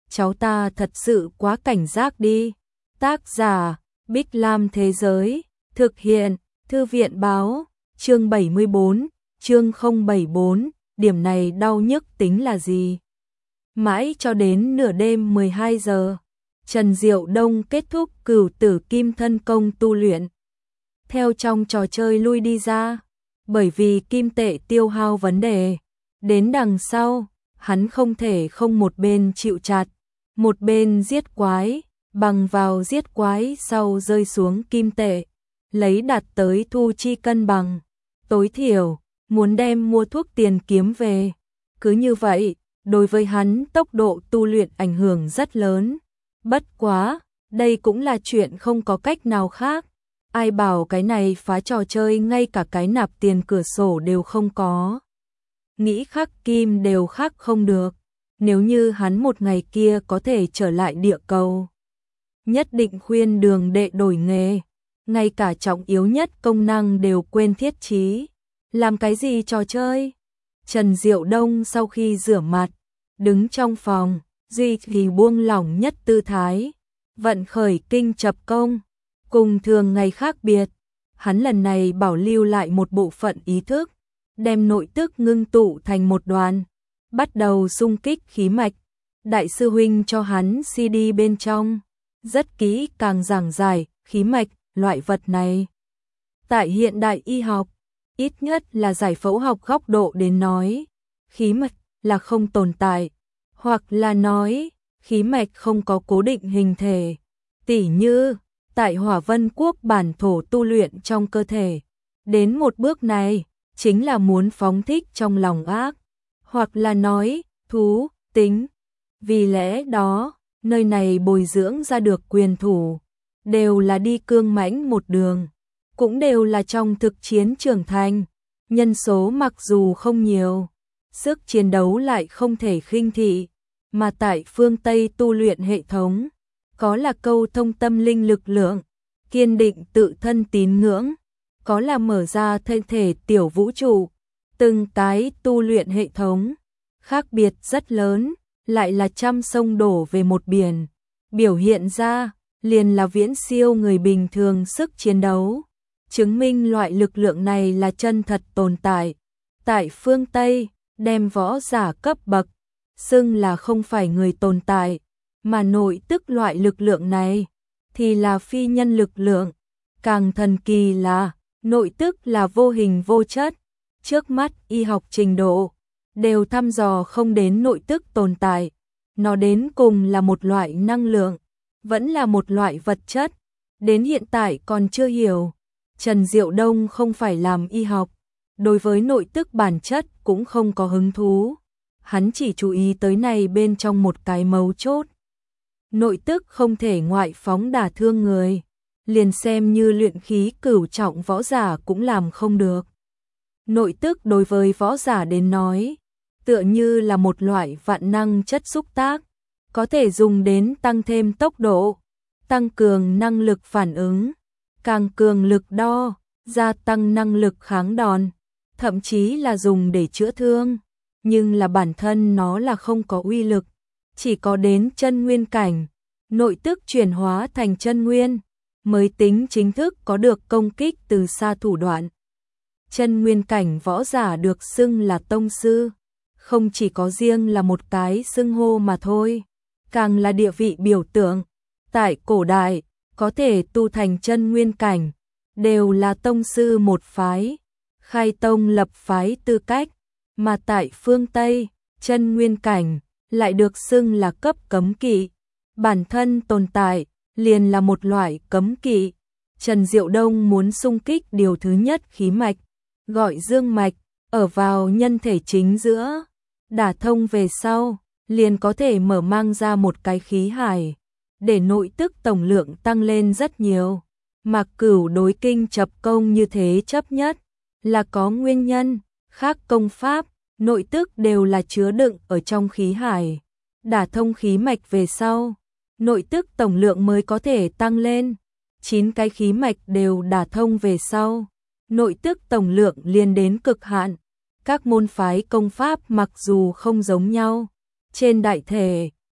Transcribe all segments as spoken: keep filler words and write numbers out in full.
cháu ta thật sự quá cảnh giác đi. Tác giả, Bích Lam Thế Giới, thực hiện, Thư viện Báo, chương bảy mươi bốn, chương không bảy bốn, điểm này đau nhức tính là gì? Mãi cho đến nửa đêm mười hai giờ, Trần Diệu Đông kết thúc Cửu Tử Kim Thân Công tu luyện. Theo trong trò chơi lui đi ra, bởi vì kim tệ tiêu hao vấn đề, đến đằng sau, hắn không thể không một bên chịu chặt, một bên giết quái, bằng vào giết quái sau rơi xuống kim tệ, lấy đạt tới thu chi cân bằng, tối thiểu, muốn đem mua thuốc tiền kiếm về. Cứ như vậy, đối với hắn tốc độ tu luyện ảnh hưởng rất lớn. Bất quá, đây cũng là chuyện không có cách nào khác. Ai bảo cái này phá trò chơi ngay cả cái nạp tiền cửa sổ đều không có. Nghĩ khắc kim đều khắc không được. Nếu như hắn một ngày kia có thể trở lại địa cầu, nhất định khuyên Đường Đệ đổi nghề. Ngay cả trọng yếu nhất công năng đều quên thiết trí. Làm cái gì trò chơi? Trần Diệu Đông sau khi rửa mặt, đứng trong phòng, duy trì buông lỏng nhất tư thái, vận khởi kinh chập công. Cùng thường ngày khác biệt, hắn lần này bảo lưu lại một bộ phận ý thức, đem nội tức ngưng tụ thành một đoàn, bắt đầu xung kích khí mạch. Đại sư huynh cho hắn xê đê bên trong, rất kỹ càng giảng giải khí mạch, loại vật này. Tại hiện đại y học, ít nhất là giải phẫu học góc độ đến nói, khí mạch là không tồn tại, hoặc là nói, khí mạch không có cố định hình thể. Tỉ như, tại Hỏa Vân Quốc bản thổ tu luyện trong cơ thể, đến một bước này, chính là muốn phóng thích trong lòng ác, hoặc là nói, thú, tính. Vì lẽ đó, nơi này bồi dưỡng ra được quyền thủ, đều là đi cương mãnh một đường, cũng đều là trong thực chiến trưởng thành. Nhân số mặc dù không nhiều, sức chiến đấu lại không thể khinh thị, mà tại phương Tây tu luyện hệ thống, có là câu thông tâm linh lực lượng, kiên định tự thân tín ngưỡng, có là mở ra thân thể tiểu vũ trụ. Từng cái tu luyện hệ thống, khác biệt rất lớn, lại là trăm sông đổ về một biển, biểu hiện ra, liền là viễn siêu người bình thường sức chiến đấu, chứng minh loại lực lượng này là chân thật tồn tại. Tại phương Tây, đem võ giả cấp bậc, xưng là không phải người tồn tại, mà nội tức loại lực lượng này, thì là phi nhân lực lượng. Càng thần kỳ là, nội tức là vô hình vô chất, trước mắt y học trình độ, đều thăm dò không đến nội tức tồn tại. Nó đến cùng là một loại năng lượng, vẫn là một loại vật chất, đến hiện tại còn chưa hiểu. Trần Diệu Đông không phải làm y học, đối với nội tức bản chất cũng không có hứng thú. Hắn chỉ chú ý tới này bên trong một cái mấu chốt. Nội tức không thể ngoại phóng đả thương người, liền xem như luyện khí cửu trọng võ giả cũng làm không được. Nội tức đối với võ giả đến nói, tựa như là một loại vạn năng chất xúc tác, có thể dùng đến tăng thêm tốc độ, tăng cường năng lực phản ứng, càng cường lực đo, gia tăng năng lực kháng đòn, thậm chí là dùng để chữa thương, nhưng là bản thân nó là không có uy lực, chỉ có đến chân nguyên cảnh, nội tức chuyển hóa thành chân nguyên, mới tính chính thức có được công kích từ xa thủ đoạn. Chân nguyên cảnh võ giả được xưng là tông sư, không chỉ có riêng là một cái xưng hô mà thôi, càng là địa vị biểu tượng. Tại cổ đại, có thể tu thành chân nguyên cảnh, đều là tông sư một phái, khai tông lập phái tư cách, mà tại phương Tây, chân nguyên cảnh lại được xưng là cấp cấm kỵ, bản thân tồn tại liền là một loại cấm kỵ. Trần Diệu Đông muốn xung kích điều thứ nhất khí mạch, gọi dương mạch, ở vào nhân thể chính giữa, đả thông về sau, liền có thể mở mang ra một cái khí hải, để nội tức tổng lượng tăng lên rất nhiều. Mạc Cửu đối kinh chập công như thế chấp nhất, là có nguyên nhân, khác công pháp, nội tức đều là chứa đựng ở trong khí hải, đả thông khí mạch về sau, nội tức tổng lượng mới có thể tăng lên. Chín cái khí mạch đều đả thông về sau, nội tức tổng lượng liền đến cực hạn. Các môn phái công pháp mặc dù không giống nhau, trên đại thể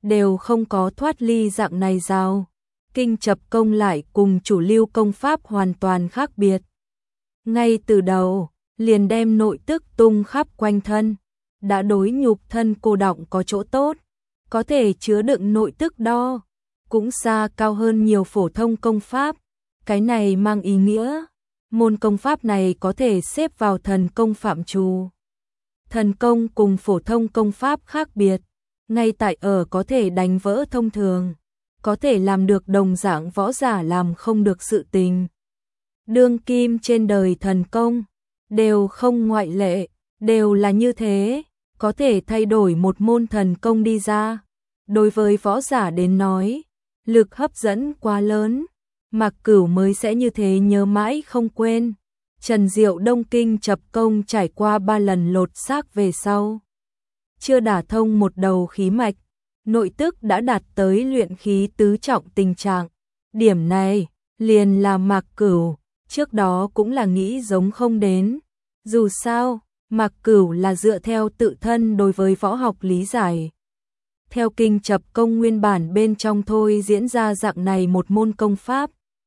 đều không có thoát ly dạng này giao. Kinh chập công lại cùng chủ lưu công pháp hoàn toàn khác biệt. Ngay từ đầu, liền đem nội tức tung khắp quanh thân, đã đối nhục thân cô đọng có chỗ tốt, có thể chứa đựng nội tức đo, cũng xa cao hơn nhiều phổ thông công pháp. Cái này mang ý nghĩa, môn công pháp này có thể xếp vào thần công phạm trù. Thần công cùng phổ thông công pháp khác biệt, ngay tại ở có thể đánh vỡ thông thường, có thể làm được đồng dạng võ giả làm không được sự tình. Đương kim trên đời thần công, đều không ngoại lệ, đều là như thế, có thể thay đổi một môn thần công đi ra. Đối với võ giả đến nói, lực hấp dẫn quá lớn, Mạc Cửu mới sẽ như thế nhớ mãi không quên. Trần Diệu Đông kinh chập công trải qua ba lần lột xác về sau, chưa đả thông một đầu khí mạch, nội tức đã đạt tới luyện khí tứ trọng tình trạng. Điểm này, liền là Mạc Cửu, trước đó cũng là nghĩ giống không đến. Dù sao, Mạc Cửu là dựa theo tự thân đối với võ học lý giải. Theo kinh chập công nguyên bản bên trong thôi diễn ra dạng này một môn công pháp.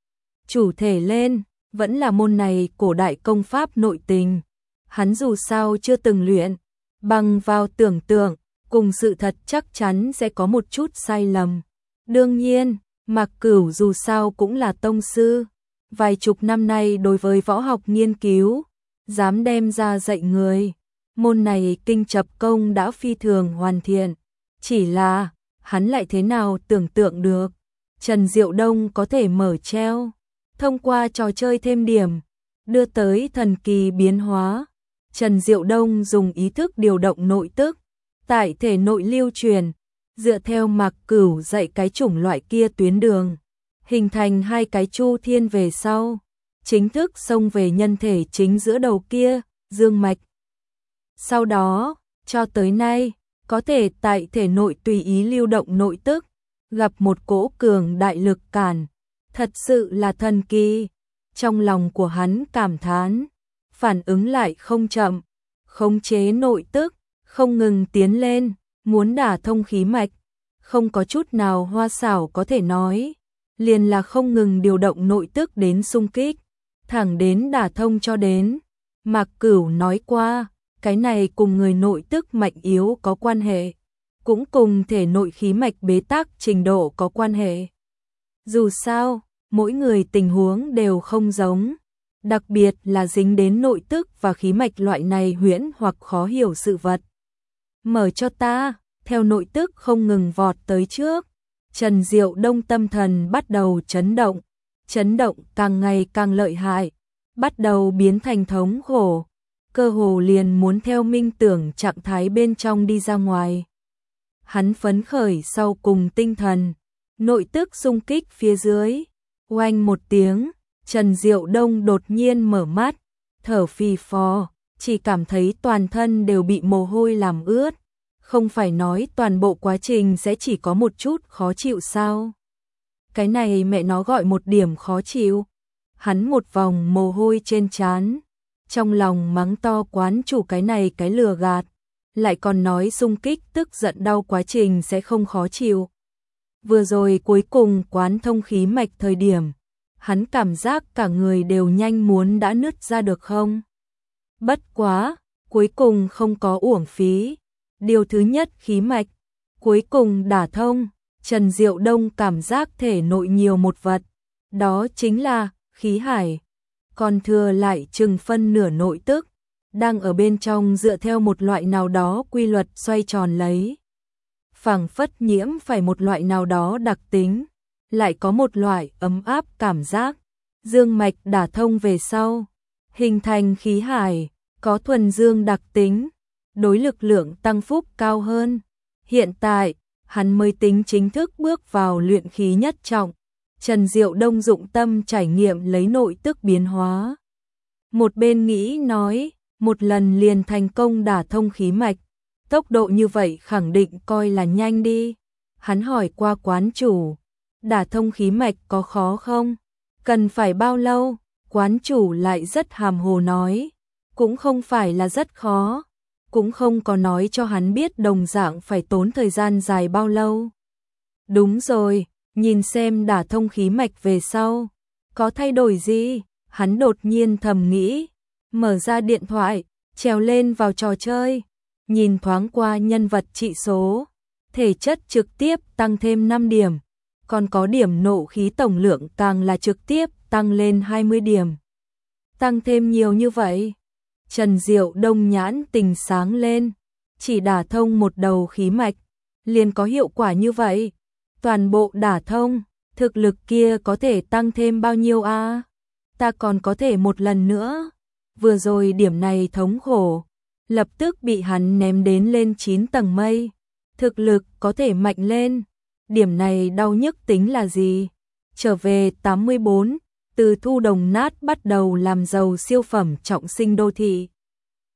Chủ thể lên, vẫn là môn này cổ đại công pháp nội tình. Hắn dù sao chưa từng luyện, bằng vào tưởng tượng, cùng sự thật chắc chắn sẽ có một chút sai lầm. Đương nhiên, Mạc Cửu dù sao cũng là tông sư, vài chục năm nay đối với võ học nghiên cứu, dám đem ra dạy người. Môn này kinh chập công đã phi thường hoàn thiện, chỉ là, hắn lại thế nào tưởng tượng được. Trần Diệu Đông có thể mở treo, thông qua trò chơi thêm điểm, đưa tới thần kỳ biến hóa. Trần Diệu Đông dùng ý thức điều động nội tức, tại thể nội lưu truyền, dựa theo Mạc Cửu dạy cái chủng loại kia tuyến đường, hình thành hai cái chu thiên về sau, chính thức xông về nhân thể chính giữa đầu kia, dương mạch. Sau đó, cho tới nay, có thể tại thể nội tùy ý lưu động nội tức, gặp một cỗ cường đại lực cản, thật sự là thần kỳ. Trong lòng của hắn cảm thán, phản ứng lại không chậm, khống chế nội tức, không ngừng tiến lên, muốn đả thông khí mạch, không có chút nào hoa xảo có thể nói, liền là không ngừng điều động nội tức đến xung kích, thẳng đến đả thông cho đến. Mạc Cửu nói qua, cái này cùng người nội tức mạnh yếu có quan hệ, cũng cùng thể nội khí mạch bế tắc trình độ có quan hệ. Dù sao, mỗi người tình huống đều không giống, đặc biệt là dính đến nội tức và khí mạch loại này huyễn hoặc khó hiểu sự vật. Mở cho ta, theo nội tức không ngừng vọt tới trước, Trần Diệu Đông tâm thần bắt đầu chấn động, chấn động càng ngày càng lợi hại, bắt đầu biến thành thống khổ, cơ hồ liền muốn theo minh tưởng trạng thái bên trong đi ra ngoài. Hắn phấn khởi sau cùng tinh thần, nội tức xung kích phía dưới, oanh một tiếng, Trần Diệu Đông đột nhiên mở mắt, thở phì phò, chỉ cảm thấy toàn thân đều bị mồ hôi làm ướt, không phải nói toàn bộ quá trình sẽ chỉ có một chút khó chịu sao? Cái này mẹ nó gọi một điểm khó chịu. Hắn một vòng mồ hôi trên trán, trong lòng mắng to quán chủ cái này cái lừa gạt, lại còn nói xung kích tức giận đau quá trình sẽ không khó chịu. Vừa rồi cuối cùng quán thông khí mạch thời điểm, hắn cảm giác cả người đều nhanh muốn đã nứt ra được không? Bất quá, cuối cùng không có uổng phí. Điều thứ nhất khí mạch, cuối cùng đả thông, Trần Diệu Đông cảm giác thể nội nhiều một vật, đó chính là khí hải, còn thừa lại chừng phân nửa nội tức, đang ở bên trong dựa theo một loại nào đó quy luật xoay tròn lấy. Phảng phất nhiễm phải một loại nào đó đặc tính, lại có một loại ấm áp cảm giác, dương mạch đả thông về sau, hình thành khí hải, có thuần dương đặc tính, đối lực lượng tăng phúc cao hơn. Hiện tại, hắn mới tính chính thức bước vào luyện khí nhất trọng. Trần Diệu Đông dụng tâm trải nghiệm lấy nội tức biến hóa. Một bên nghĩ nói, một lần liền thành công đả thông khí mạch, tốc độ như vậy khẳng định coi là nhanh đi. Hắn hỏi qua quán chủ, đả thông khí mạch có khó không? Cần phải bao lâu? Quán chủ lại rất hàm hồ nói, cũng không phải là rất khó, cũng không có nói cho hắn biết đồng dạng phải tốn thời gian dài bao lâu. Đúng rồi, nhìn xem đả thông khí mạch về sau, có thay đổi gì? Hắn đột nhiên thầm nghĩ, mở ra điện thoại, trèo lên vào trò chơi, nhìn thoáng qua nhân vật trị số, thể chất trực tiếp tăng thêm năm điểm, còn có điểm nộ khí tổng lượng càng là trực tiếp tăng lên hai mươi điểm. Tăng thêm nhiều như vậy. Trần Diệu Đông nhãn tình sáng lên, chỉ đả thông một đầu khí mạch, liền có hiệu quả như vậy. Toàn bộ đả thông, thực lực kia có thể tăng thêm bao nhiêu a? À? Ta còn có thể một lần nữa. Vừa rồi điểm này thống khổ, lập tức bị hắn ném đến lên chín tầng mây. Thực lực có thể mạnh lên, điểm này đau nhức tính là gì? Trở về tám mươi bốn, từ thu đồng nát bắt đầu làm giàu siêu phẩm trọng sinh đô thị.